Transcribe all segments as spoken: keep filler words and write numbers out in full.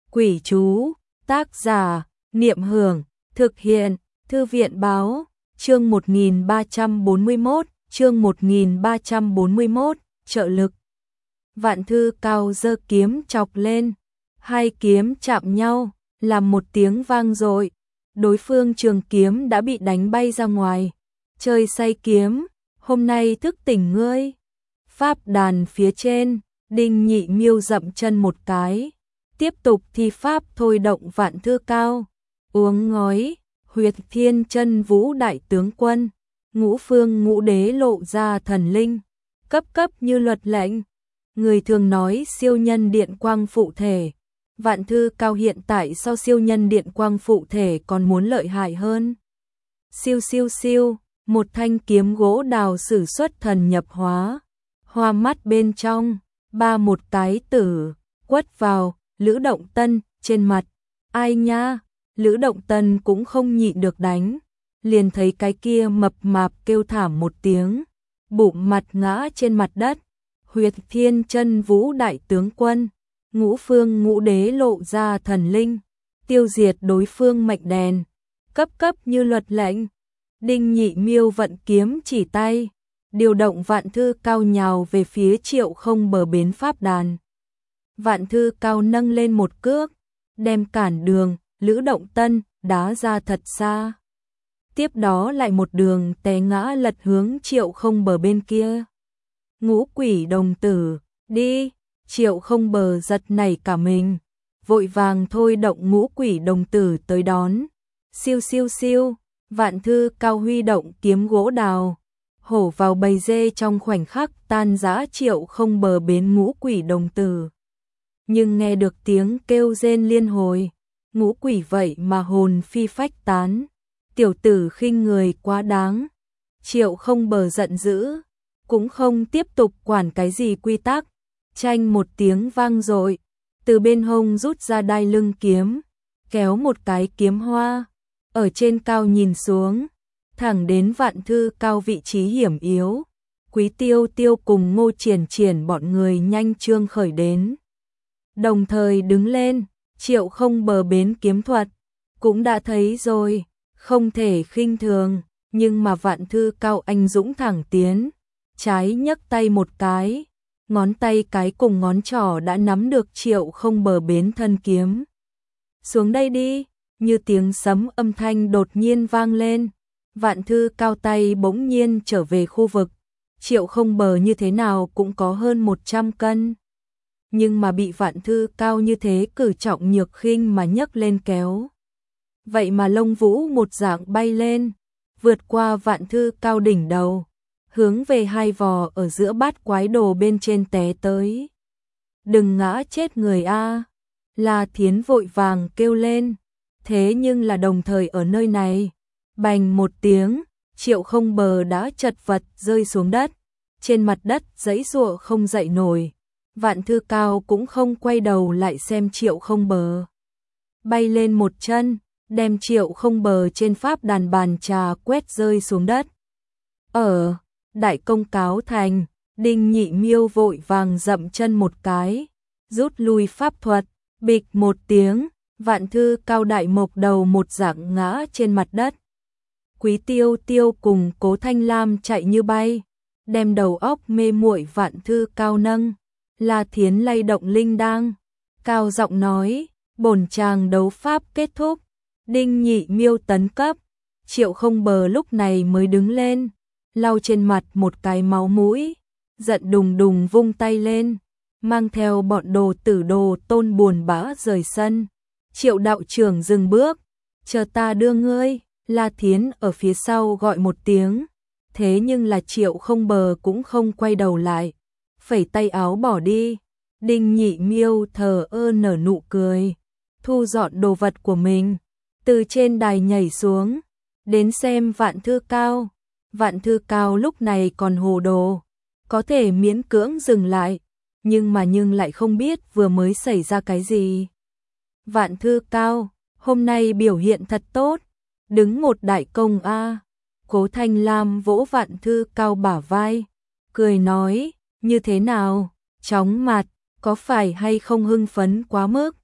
Quỷ chú, tác giả, Niệm Hưởng, thực hiện, Thư viện báo, chương một nghìn ba trăm bốn mươi mốt, chương một nghìn ba trăm bốn mươi mốt, trợ lực. Vạn Thư Cao giơ kiếm chọc lên, hai kiếm chạm nhau, làm một tiếng vang dội, đối phương trường kiếm đã bị đánh bay ra ngoài. Chơi say kiếm, hôm nay thức tỉnh ngươi. Pháp đàn phía trên, Đinh Nhị Miêu dậm chân một cái, tiếp tục thi pháp thôi động Vạn Thư Cao. Uống ngói, Huyệt Thiên Chân Vũ đại tướng quân, Ngũ Phương Ngũ Đế lộ ra thần linh, cấp cấp như luật lệnh. Người thường nói siêu nhân điện quang phụ thể, Vạn Thư Cao hiện tại so siêu nhân điện quang phụ thể còn muốn lợi hại hơn. Siêu siêu siêu, một thanh kiếm gỗ đào sử xuất thần nhập hóa, hoa mắt bên trong, ba một cái tử, quất vào, Lữ Động Tân, trên mặt. Ai nha, Lữ Động Tân cũng không nhịn được đánh, liền thấy cái kia mập mạp kêu thảm một tiếng, bụng mặt ngã trên mặt đất. Huyệt Thiên Chân Vũ đại tướng quân, Ngũ Phương Ngũ Đế lộ ra thần linh, tiêu diệt đối phương mệnh đèn, cấp cấp như luật lệnh. Đinh Nhị Miêu vận kiếm chỉ tay, điều động Vạn Thư Cao nhào về phía Triệu Không Bờ bến pháp đàn. Vạn Thư Cao nâng lên một cước, đem cản đường, Lữ Động Tân đá ra thật xa. Tiếp đó lại một đường té ngã lật hướng Triệu Không Bờ bên kia. Ngũ Quỷ Đồng Tử, đi. Triệu Không Bờ giật nảy cả mình, vội vàng thôi động Ngũ Quỷ Đồng Tử tới đón. Siêu siêu siêu, Vạn Thư Cao huy động kiếm gỗ đào, hổ vào bầy dê trong khoảnh khắc tan rã Triệu Không Bờ bến Ngũ Quỷ Đồng Tử. Nhưng nghe được tiếng kêu rên liên hồi, ngũ quỷ vậy mà hồn phi phách tán. Tiểu tử khinh người quá đáng. Triệu Không Bờ giận dữ, cũng không tiếp tục quản cái gì quy tắc. Chanh một tiếng vang dội, từ bên hông rút ra đai lưng kiếm, kéo một cái kiếm hoa, ở trên cao nhìn xuống, thẳng đến Vạn Thư Cao vị trí hiểm yếu. Quý Tiêu Tiêu cùng Ngô Triển Triển bọn người nhanh chương khởi đến, đồng thời đứng lên. Triệu Không Bờ bến kiếm thuật cũng đã thấy rồi, không thể khinh thường, nhưng mà Vạn Thư Cao anh dũng thẳng tiến, trái nhấc tay một cái, ngón tay cái cùng ngón trỏ đã nắm được Triệu Không Bờ bến thân kiếm. Xuống đây đi, như tiếng sấm âm thanh đột nhiên vang lên, Vạn Thư Cao tay bỗng nhiên trở về khu vực. Triệu Không Bờ như thế nào cũng có hơn một trăm cân, nhưng mà bị Vạn Thư Cao như thế cử trọng nhược khinh mà nhấc lên kéo. Vậy mà lông vũ một dạng bay lên, vượt qua Vạn Thư Cao đỉnh đầu, hướng về hai vò ở giữa bát quái đồ bên trên té tới. Đừng ngã chết người a! La Thiến vội vàng kêu lên. Thế nhưng là đồng thời ở nơi này, bành một tiếng, Triệu Không Bờ đã chật vật rơi xuống đất, trên mặt đất giãy giụa không dậy nổi. Vạn Thư Cao cũng không quay đầu lại xem Triệu Không Bờ, bay lên một chân, đem Triệu Không Bờ trên pháp đàn bàn trà quét rơi xuống đất. Ở đại công cáo thành, Đinh Nhị Miêu vội vàng dậm chân một cái, rút lui pháp thuật, bịch một tiếng, Vạn Thư Cao đại mộc đầu một dạng ngã trên mặt đất. Quý Tiêu Tiêu cùng Cố Thanh Lam chạy như bay, đem đầu óc mê muội Vạn Thư Cao nâng. La Thiến lay động linh đang, cao giọng nói, bổn chàng đấu pháp kết thúc. Đinh Nhị Miêu tấn cấp. Triệu Không Bờ lúc này mới đứng lên, lau trên mặt một cái máu mũi, giận đùng đùng vung tay lên, mang theo bọn đồ tử đồ tôn buồn bã rời sân. Triệu đạo trưởng dừng bước, chờ ta đưa ngươi. La Thiến ở phía sau gọi một tiếng, thế nhưng là Triệu Không Bờ cũng không quay đầu lại, phẩy tay áo bỏ đi. Đinh Nhị Miêu thờ ơ nở nụ cười, thu dọn đồ vật của mình, từ trên đài nhảy xuống, đến xem Vạn Thư Cao. Vạn Thư Cao lúc này còn hồ đồ, có thể miễn cưỡng dừng lại, nhưng mà nhưng lại không biết vừa mới xảy ra cái gì. Vạn Thư Cao, hôm nay biểu hiện thật tốt, đứng một đại công a. Cố Thanh Lam vỗ Vạn Thư Cao bả vai, cười nói, như thế nào, chóng mặt, có phải hay không hưng phấn quá mức?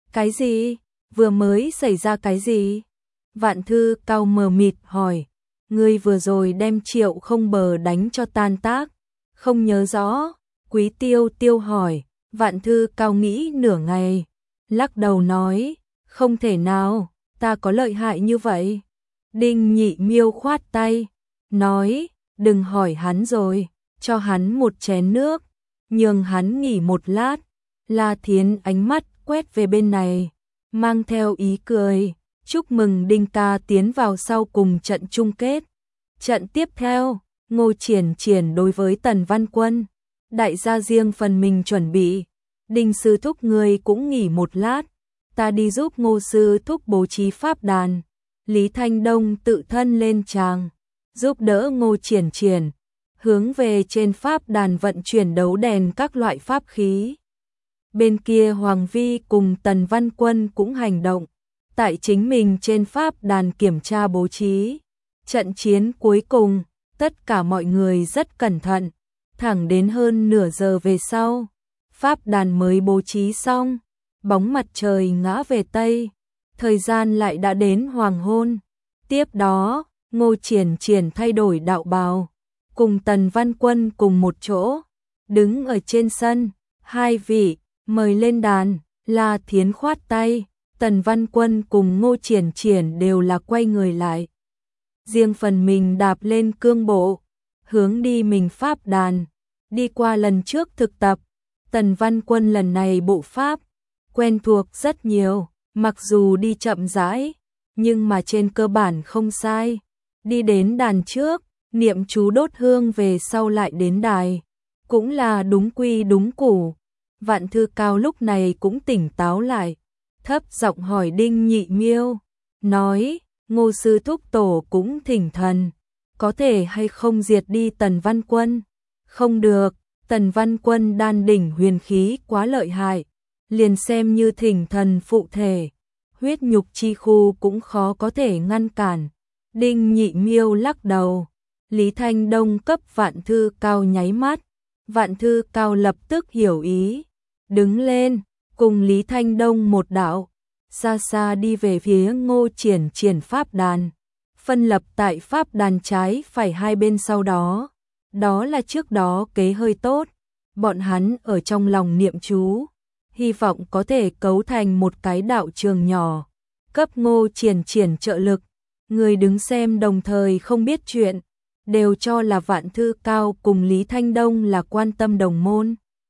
Cái gì? Vừa mới xảy ra cái gì? Vạn Thư Cao mờ mịt hỏi. Ngươi vừa rồi đem Triệu Không Bờ đánh cho tan tác. Không nhớ rõ. Quý Tiêu Tiêu hỏi. Vạn Thư Cao nghĩ nửa ngày. Lắc đầu nói. Không thể nào, ta có lợi hại như vậy. Đinh Nhị Miêu khoát tay. Nói, đừng hỏi hắn rồi. Cho hắn một chén nước. Nhường hắn nghỉ một lát. La Thiến ánh mắt quét về bên này. Mang theo ý cười. Chúc mừng Đinh ca tiến vào sau cùng trận chung kết. Trận tiếp theo, Ngô Triển Triển đối với Tần Văn Quân. Đại gia riêng phần mình chuẩn bị. Đinh sư thúc người cũng nghỉ một lát. Ta đi giúp Ngô sư thúc bố trí pháp đàn. Lý Thanh Đông tự thân lên tràng, giúp đỡ Ngô Triển Triển, hướng về trên pháp đàn vận chuyển đấu đèn các loại pháp khí. Bên kia Hoàng Vi cùng Tần Văn Quân cũng hành động, tại chính mình trên pháp đàn kiểm tra bố trí. Trận chiến cuối cùng, tất cả mọi người rất cẩn thận, thẳng đến hơn nửa giờ về sau, pháp đàn mới bố trí xong, bóng mặt trời ngã về Tây, thời gian lại đã đến hoàng hôn. Tiếp đó, Ngô Triển Triển thay đổi đạo bào, cùng Tần Văn Quân cùng một chỗ, đứng ở trên sân, hai vị, mời lên đàn, La Thiến khoát tay, Tần Văn Quân cùng Ngô Triển Triển đều là quay người lại. Riêng phần mình đạp lên cương bộ, hướng đi mình pháp đàn, đi qua lần trước thực tập, Tần Văn Quân lần này bộ pháp, quen thuộc rất nhiều, mặc dù đi chậm rãi, nhưng mà trên cơ bản không sai. Đi đến đàn trước, niệm chú đốt hương về sau lại đến đài, cũng là đúng quy đúng củ. Vạn Thư Cao lúc này cũng tỉnh táo lại, thấp giọng hỏi Đinh Nhị Miêu, nói, Ngô sư thúc tổ cũng thỉnh thần, có thể hay không diệt đi Tần Văn Quân? Không được, Tần Văn Quân đan đỉnh huyền khí quá lợi hại, liền xem như thỉnh thần phụ thể, huyết nhục chi khu cũng khó có thể ngăn cản. Đinh Nhị Miêu lắc đầu. Lý Thanh Đông cấp Vạn Thư Cao nháy mắt, Vạn Thư Cao lập tức hiểu ý, đứng lên, cùng Lý Thanh Đông một đạo, xa xa đi về phía Ngô Triển Triển pháp đàn, phân lập tại pháp đàn trái phải hai bên sau đó. Đó là trước đó kế hơi tốt, bọn hắn ở trong lòng niệm chú, hy vọng có thể cấu thành một cái đạo trường nhỏ, cấp Ngô Triển Triển trợ lực. Người đứng xem đồng thời không biết chuyện, đều cho là Vạn Thư Cao cùng Lý Thanh Đông là quan tâm đồng môn.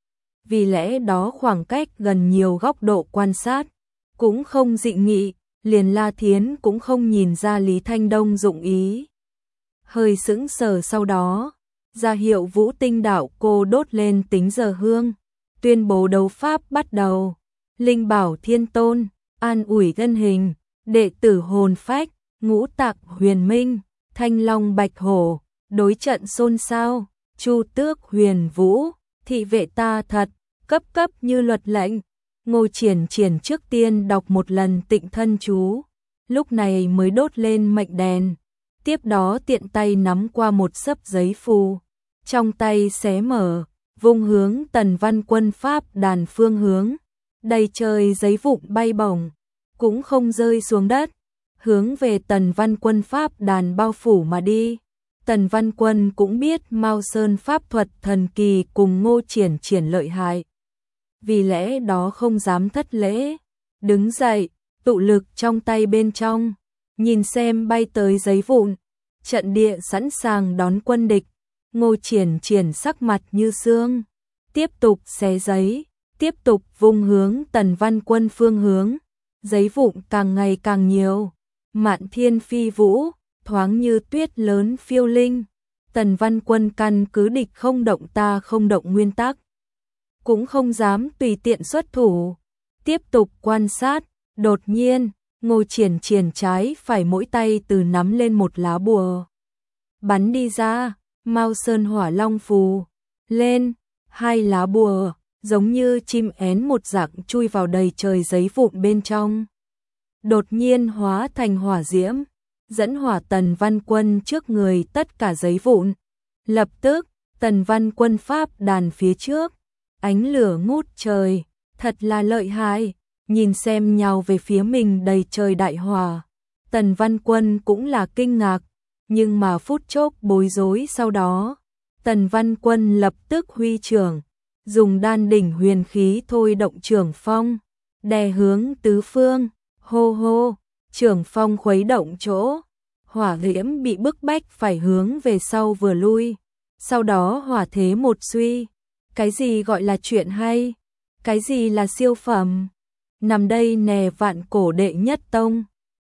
Vì lẽ đó khoảng cách gần nhiều góc độ quan sát, cũng không dị nghị, liền La Thiến cũng không nhìn ra Lý Thanh Đông dụng ý. Hơi sững sờ sau đó, ra hiệu Vũ Tinh đạo cô đốt lên tính giờ hương, tuyên bố đấu pháp bắt đầu. Linh bảo thiên tôn, an ủi thân hình, đệ tử hồn phách, ngũ tạng huyền minh, thanh long bạch hổ, đối trận xôn xao, chu tước huyền vũ, thị vệ ta thật, cấp cấp như luật lệnh. Ngô Triển Triển trước tiên đọc một lần tịnh thân chú, lúc này mới đốt lên mệnh đèn, tiếp đó tiện tay nắm qua một xấp giấy phù, trong tay xé mở, vung hướng Tần Văn Quân pháp đàn phương hướng, đầy trời giấy vụn bay bổng, cũng không rơi xuống đất, hướng về Tần Văn Quân pháp đàn bao phủ mà đi. Tần Văn Quân cũng biết Mao Sơn pháp thuật thần kỳ cùng Ngô Triển Triển lợi hại, vì lẽ đó không dám thất lễ, đứng dậy, tụ lực trong tay bên trong, nhìn xem bay tới giấy vụn, trận địa sẵn sàng đón quân địch. Ngô Triển Triển sắc mặt như xương, tiếp tục xé giấy, tiếp tục vung hướng Tần Văn Quân phương hướng, giấy vụn càng ngày càng nhiều, mạn thiên phi vũ, thoáng như tuyết lớn phiêu linh. Tần Văn Quân căn cứ địch không động ta không động nguyên tắc, cũng không dám tùy tiện xuất thủ, tiếp tục quan sát. Đột nhiên, Ngô Triển Triển trái phải mỗi tay từ nắm lên một lá bùa, bắn đi ra, Mao Sơn hỏa long phù, lên, hai lá bùa, giống như chim én một dạng chui vào đầy trời giấy vụn bên trong. Đột nhiên hóa thành hỏa diễm, dẫn hỏa Tần Văn Quân trước người tất cả giấy vụn. Lập tức, Tần Văn Quân pháp đàn phía trước, ánh lửa ngút trời, thật là lợi hại. nhìn xem nhào về phía mình đầy trời đại hỏa. Tần Văn Quân cũng là kinh ngạc, nhưng mà phút chốc bối rối sau đó. Tần Văn Quân lập tức huy trưởng, dùng đan đỉnh huyền khí thôi động trưởng phong, đè hướng tứ phương, hô hô, trưởng phong khuấy động chỗ. Hỏa diễm bị bức bách phải hướng về sau vừa lui, sau đó hỏa thế một suy. Cái gì gọi là chuyện hay? Cái gì là siêu phẩm? Nằm đây nè vạn cổ đệ nhất tông.